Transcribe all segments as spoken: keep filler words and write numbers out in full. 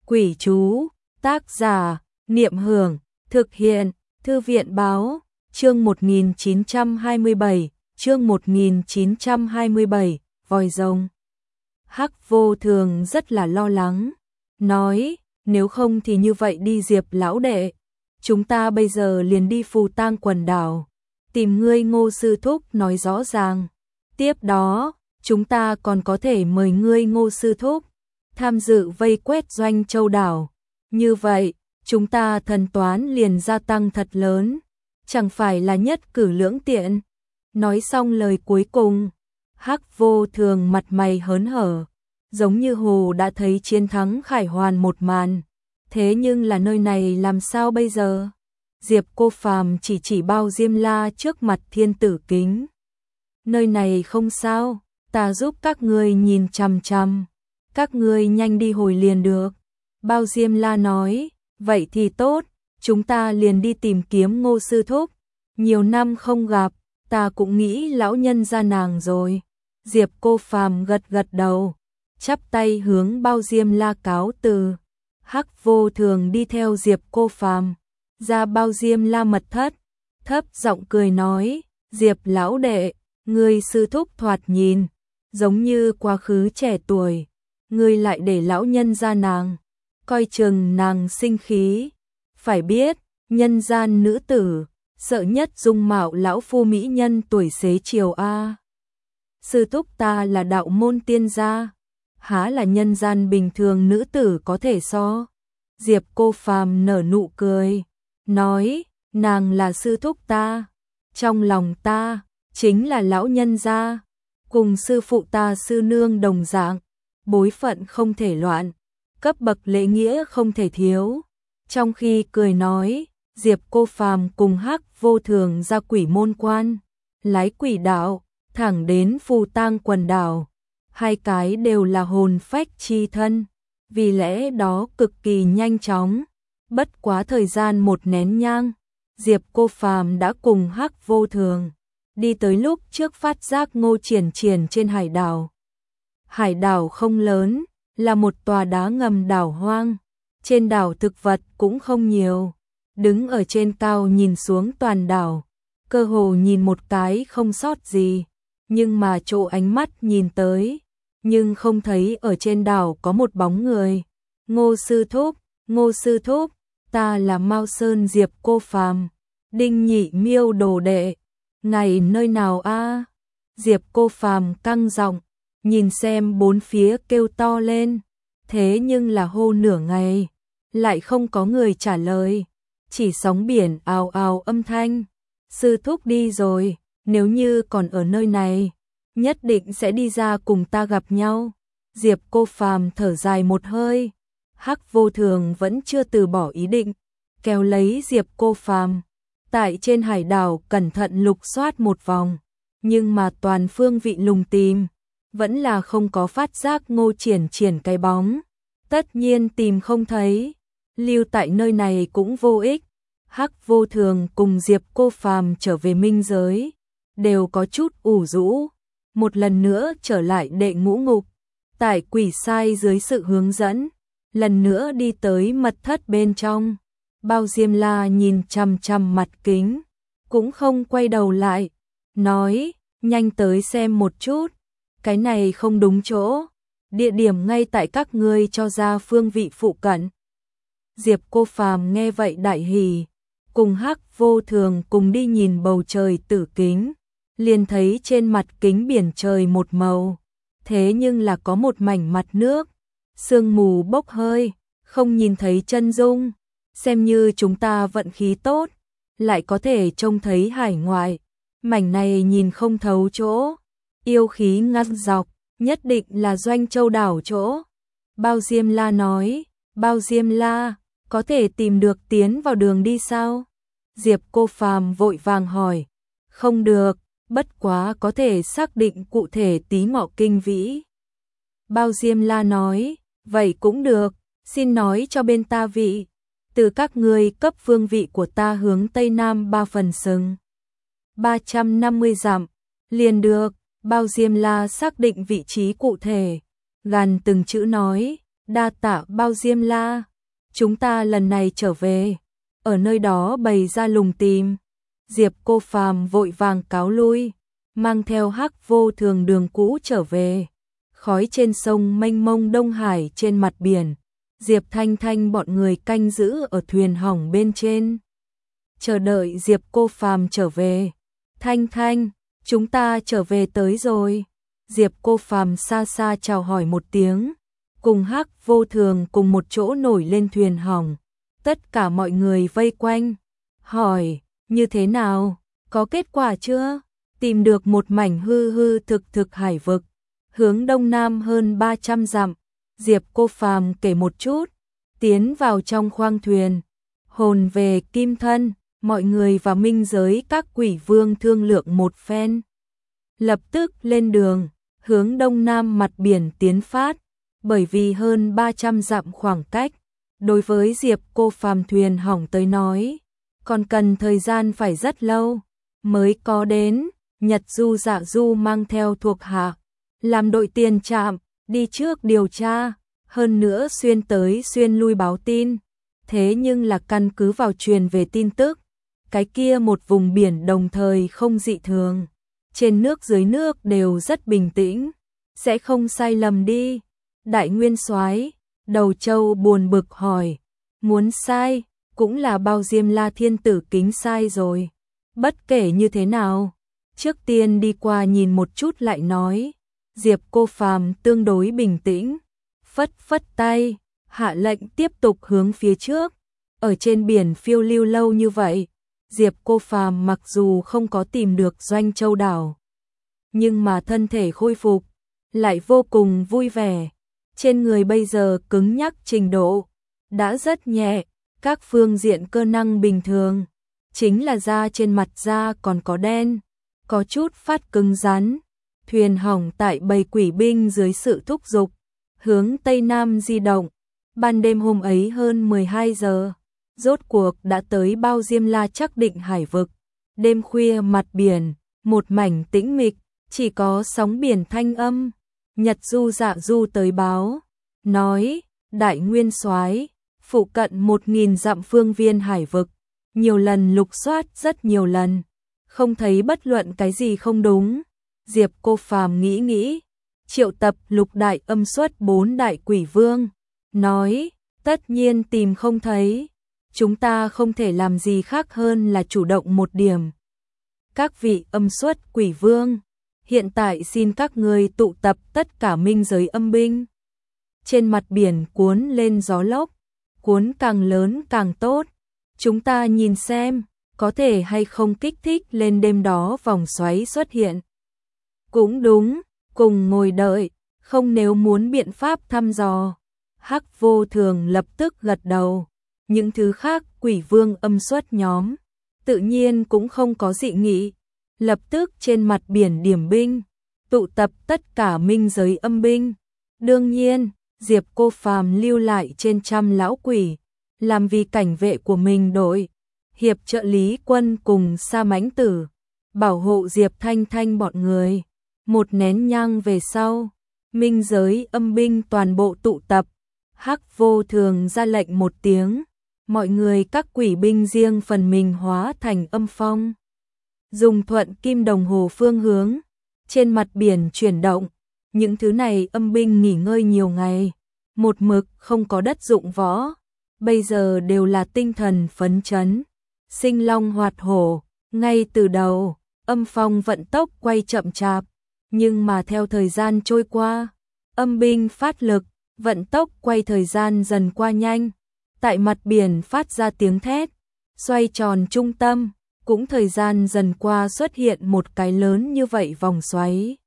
Quỷ chú, tác giả, Niệm Hưởng, thực hiện, Thư viện báo, chương một nghìn chín trăm hai mươi bảy, chương một nghìn chín trăm hai mươi bảy, voi rồng. Hắc Vô Thường rất là lo lắng, nói, nếu không thì như vậy đi Diệp lão đệ, chúng ta bây giờ liền đi Phù Tang quần đảo, tìm ngươi Ngô sư thúc nói rõ ràng, tiếp đó, chúng ta còn có thể mời ngươi Ngô sư thúc tham dự vây quét Doanh Châu đảo. Như vậy, chúng ta thần toán liền gia tăng thật lớn, chẳng phải là nhất cử lưỡng tiện. Nói xong lời cuối cùng, Hắc Vô Thường mặt mày hớn hở, giống như hồ đã thấy chiến thắng khải hoàn một màn. Thế nhưng là nơi này làm sao bây giờ? Diệp Cô Phàm chỉ chỉ Bao Diêm La trước mặt Thiên Tử Kính. Nơi này không sao, ta giúp các ngươi nhìn chằm chằm, các ngươi nhanh đi hồi liền được. Bao Diêm La nói, vậy thì tốt, chúng ta liền đi tìm kiếm Ngô sư thúc. Nhiều năm không gặp, ta cũng nghĩ lão nhân ra nàng rồi. Diệp Cô Phàm gật gật đầu, chắp tay hướng Bao Diêm La cáo từ. Hắc Vô Thường đi theo Diệp Cô Phàm ra Bao Diêm La mật thất, thấp giọng cười nói, Diệp lão đệ, ngươi sư thúc thoạt nhìn giống như quá khứ trẻ tuổi, ngươi lại để lão nhân ra nàng, coi chừng nàng sinh khí. Phải biết, nhân gian nữ tử, sợ nhất dung mạo lão phu mỹ nhân tuổi xế chiều a. Sư thúc ta là đạo môn tiên gia, há là nhân gian bình thường nữ tử có thể so. Diệp Cô Phàm nở nụ cười, nói, nàng là sư thúc ta, trong lòng ta, chính là lão nhân gia, cùng sư phụ ta sư nương đồng dạng, bối phận không thể loạn, cấp bậc lễ nghĩa không thể thiếu. Trong khi cười nói, Diệp Cô Phàm cùng Hắc Vô Thường ra Quỷ Môn Quan, lái quỷ đạo, thẳng đến Phù Tang quần đảo. Hai cái đều là hồn phách chi thân, vì lẽ đó cực kỳ nhanh chóng. Bất quá thời gian một nén nhang, Diệp Cô Phàm đã cùng Hắc Vô Thường đi tới lúc trước phát giác Ngô Triển Triển trên hải đảo. Hải đảo không lớn, là một tòa đá ngầm đảo hoang. Trên đảo thực vật cũng không nhiều. Đứng ở trên cao nhìn xuống toàn đảo, cơ hồ nhìn một cái không sót gì. Nhưng mà chỗ ánh mắt nhìn tới, nhưng không thấy ở trên đảo có một bóng người. Ngô sư thúc, Ngô sư thúc, ta là Mao Sơn Diệp Cô Phàm, Đinh Nhị Miêu đồ đệ. Ngày nơi nào a? Diệp Cô Phàm căng giọng, nhìn xem bốn phía kêu to lên, thế nhưng là hô nửa ngày, lại không có người trả lời, chỉ sóng biển ào ào âm thanh. Sư thúc đi rồi, nếu như còn ở nơi này, nhất định sẽ đi ra cùng ta gặp nhau. Diệp Cô Phàm thở dài một hơi, Hắc Vô Thường vẫn chưa từ bỏ ý định, kéo lấy Diệp Cô Phàm tại trên hải đảo cẩn thận lục soát một vòng, nhưng mà toàn phương vị lùng tìm, vẫn là không có phát giác Ngô Triển Triển cái bóng. Tất nhiên tìm không thấy, lưu tại nơi này cũng vô ích. Hắc Vô Thường cùng Diệp Cô Phàm trở về minh giới, đều có chút ủ rũ, một lần nữa trở lại đệ ngũ ngục, tại quỷ sai dưới sự hướng dẫn, lần nữa đi tới mật thất bên trong. Bao Diêm La nhìn chằm chằm mặt kính, cũng không quay đầu lại, nói, nhanh tới xem một chút, cái này không đúng chỗ, địa điểm ngay tại các ngươi cho ra phương vị phụ cận. Diệp Cô Phàm nghe vậy đại hỉ, cùng Hắc Vô Thường cùng đi nhìn bầu trời tử kính, liền thấy trên mặt kính biển trời một màu, thế nhưng là có một mảnh mặt nước, sương mù bốc hơi, không nhìn thấy chân dung. Xem như chúng ta vận khí tốt, lại có thể trông thấy hải ngoại, mảnh này nhìn không thấu chỗ, yêu khí ngăn dọc, nhất định là Doanh Châu đảo chỗ. Bao Diêm La nói, Bao Diêm La, có thể tìm được tiến vào đường đi sao? Diệp Cô Phàm vội vàng hỏi, không được, bất quá có thể xác định cụ thể tí ngọ kinh vĩ. Bao Diêm La nói, vậy cũng được, xin nói cho bên ta vị. Từ các ngươi cấp phương vị của ta hướng Tây Nam ba phần sừng, ba trăm năm mươi dặm, liền được. Bao Diêm La xác định vị trí cụ thể, gàn từng chữ nói, Đa tạ Bao Diêm La, chúng ta lần này trở về, ở nơi đó bày ra lùng tìm. Diệp Cô Phàm vội vàng cáo lui, mang theo Hắc Vô Thường đường cũ trở về. Khói trên sông mênh mông Đông Hải trên mặt biển, Diệp Thanh Thanh bọn người canh giữ ở thuyền hỏng bên trên, chờ đợi Diệp Cô Phàm trở về. Thanh Thanh, chúng ta trở về tới rồi. Diệp Cô Phàm xa xa chào hỏi một tiếng, cùng Hắc Vô Thường cùng một chỗ nổi lên thuyền hỏng. Tất cả mọi người vây quanh, hỏi, như thế nào, có kết quả chưa? Tìm được một mảnh hư hư thực thực hải vực, hướng đông nam hơn ba trăm dặm. Diệp Cô Phàm kể một chút, tiến vào trong khoang thuyền, hồn về kim thân, mọi người và minh giới các quỷ vương thương lượng một phen. Lập tức lên đường, hướng đông nam mặt biển tiến phát, bởi vì hơn ba trăm dặm khoảng cách, đối với Diệp Cô Phàm thuyền hỏng tới nói, còn cần thời gian phải rất lâu, mới có đến. Nhật Du Dạ Du mang theo thuộc hạ, làm đội tiền trạm, đi trước điều tra, hơn nữa xuyên tới xuyên lui báo tin. Thế nhưng là căn cứ vào truyền về tin tức, cái kia một vùng biển đồng thời không dị thường, trên nước dưới nước đều rất bình tĩnh, sẽ không sai lầm đi. Đại Nguyên Soái, Đầu Châu buồn bực hỏi, muốn sai, cũng là Bao Diêm La thiên tử kính sai rồi. Bất kể như thế nào, trước tiên đi qua nhìn một chút lại nói. Diệp Cô Phàm tương đối bình tĩnh, phất phất tay, hạ lệnh tiếp tục hướng phía trước. Ở trên biển phiêu lưu lâu như vậy, Diệp Cô Phàm mặc dù không có tìm được Doanh Châu đảo, nhưng mà thân thể khôi phục, lại vô cùng vui vẻ. Trên người bây giờ cứng nhắc trình độ đã rất nhẹ, các phương diện cơ năng bình thường, chính là da trên mặt da còn có đen, có chút phát cứng rắn. Thuyền hỏng tại bầy quỷ binh dưới sự thúc giục, hướng Tây Nam di động. Ban đêm hôm ấy hơn mười hai giờ, rốt cuộc đã tới Bao Diêm La chắc định hải vực. Đêm khuya mặt biển, một mảnh tĩnh mịch, chỉ có sóng biển thanh âm. Nhật Du Dạ Du tới báo, nói, Đại Nguyên Soái, phụ cận một nghìn dặm phương viên hải vực, nhiều lần lục soát rất nhiều lần, không thấy bất luận cái gì không đúng. Diệp Cô Phàm nghĩ nghĩ, triệu tập lục đại âm xuất bốn đại quỷ vương, nói, tất nhiên tìm không thấy, chúng ta không thể làm gì khác hơn là chủ động một điểm. Các vị âm xuất quỷ vương, hiện tại xin các ngươi tụ tập tất cả minh giới âm binh. Trên mặt biển cuốn lên gió lốc, cuốn càng lớn càng tốt, chúng ta nhìn xem, có thể hay không kích thích lên đêm đó vòng xoáy xuất hiện. Cũng đúng, cùng ngồi đợi, không nếu muốn biện pháp thăm dò. Hắc Vô Thường lập tức gật đầu, những thứ khác quỷ vương âm xuất nhóm, tự nhiên cũng không có dị nghị, lập tức trên mặt biển điểm binh, tụ tập tất cả minh giới âm binh. Đương nhiên, Diệp Cô Phàm lưu lại trên trăm lão quỷ, làm vì cảnh vệ của mình đội, hiệp trợ Lý Quân cùng Sa Mãnh Tử, bảo hộ Diệp Thanh Thanh bọn người. Một nén nhang về sau, minh giới âm binh toàn bộ tụ tập. Hắc Vô Thường ra lệnh một tiếng, mọi người các quỷ binh riêng phần mình hóa thành âm phong, dùng thuận kim đồng hồ phương hướng, trên mặt biển chuyển động. Những thứ này âm binh nghỉ ngơi nhiều ngày, một mực không có đất dụng võ, bây giờ đều là tinh thần phấn chấn, sinh long hoạt hổ. Ngay từ đầu, âm phong vận tốc quay chậm chạp, nhưng mà theo thời gian trôi qua, âm binh phát lực, vận tốc quay thời gian dần qua nhanh. Tại mặt biển phát ra tiếng thét, xoay tròn trung tâm, cũng thời gian dần qua xuất hiện một cái lớn như vậy vòng xoáy.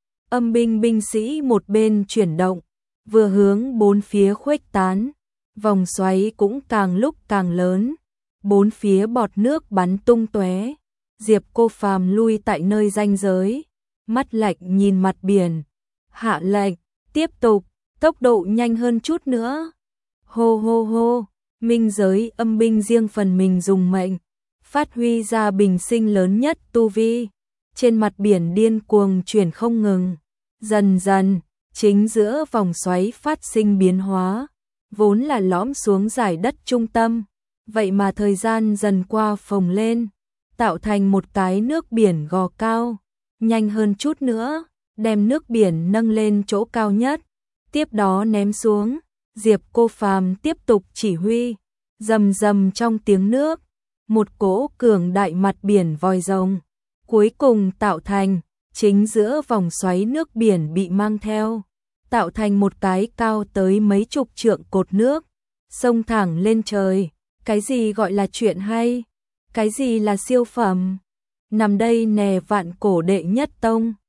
Âm binh binh sĩ một bên chuyển động, vừa hướng bốn phía khuếch tán, vòng xoáy cũng càng lúc càng lớn, bốn phía bọt nước bắn tung tóe. Diệp Cô Phàm lui tại nơi ranh giới, mắt lạnh nhìn mặt biển, hạ lệnh, tiếp tục, tốc độ nhanh hơn chút nữa. Hô hô hô, minh giới âm binh riêng phần mình dùng mệnh, phát huy ra bình sinh lớn nhất tu vi, trên mặt biển điên cuồng chuyển không ngừng. Dần dần, chính giữa vòng xoáy phát sinh biến hóa, vốn là lõm xuống giải đất trung tâm, vậy mà thời gian dần qua phồng lên, tạo thành một cái nước biển gò cao, nhanh hơn chút nữa, đem nước biển nâng lên chỗ cao nhất, tiếp đó ném xuống, Diệp Cô Phàm tiếp tục chỉ huy, rầm rầm trong tiếng nước, một cỗ cường đại mặt biển vòi rồng, cuối cùng tạo thành, chính giữa vòng xoáy nước biển bị mang theo, tạo thành một cái cao tới mấy chục trượng cột nước, xông thẳng lên trời, cái gì gọi là chuyện hay, cái gì là siêu phẩm, nằm đây nè vạn cổ đệ nhất tông.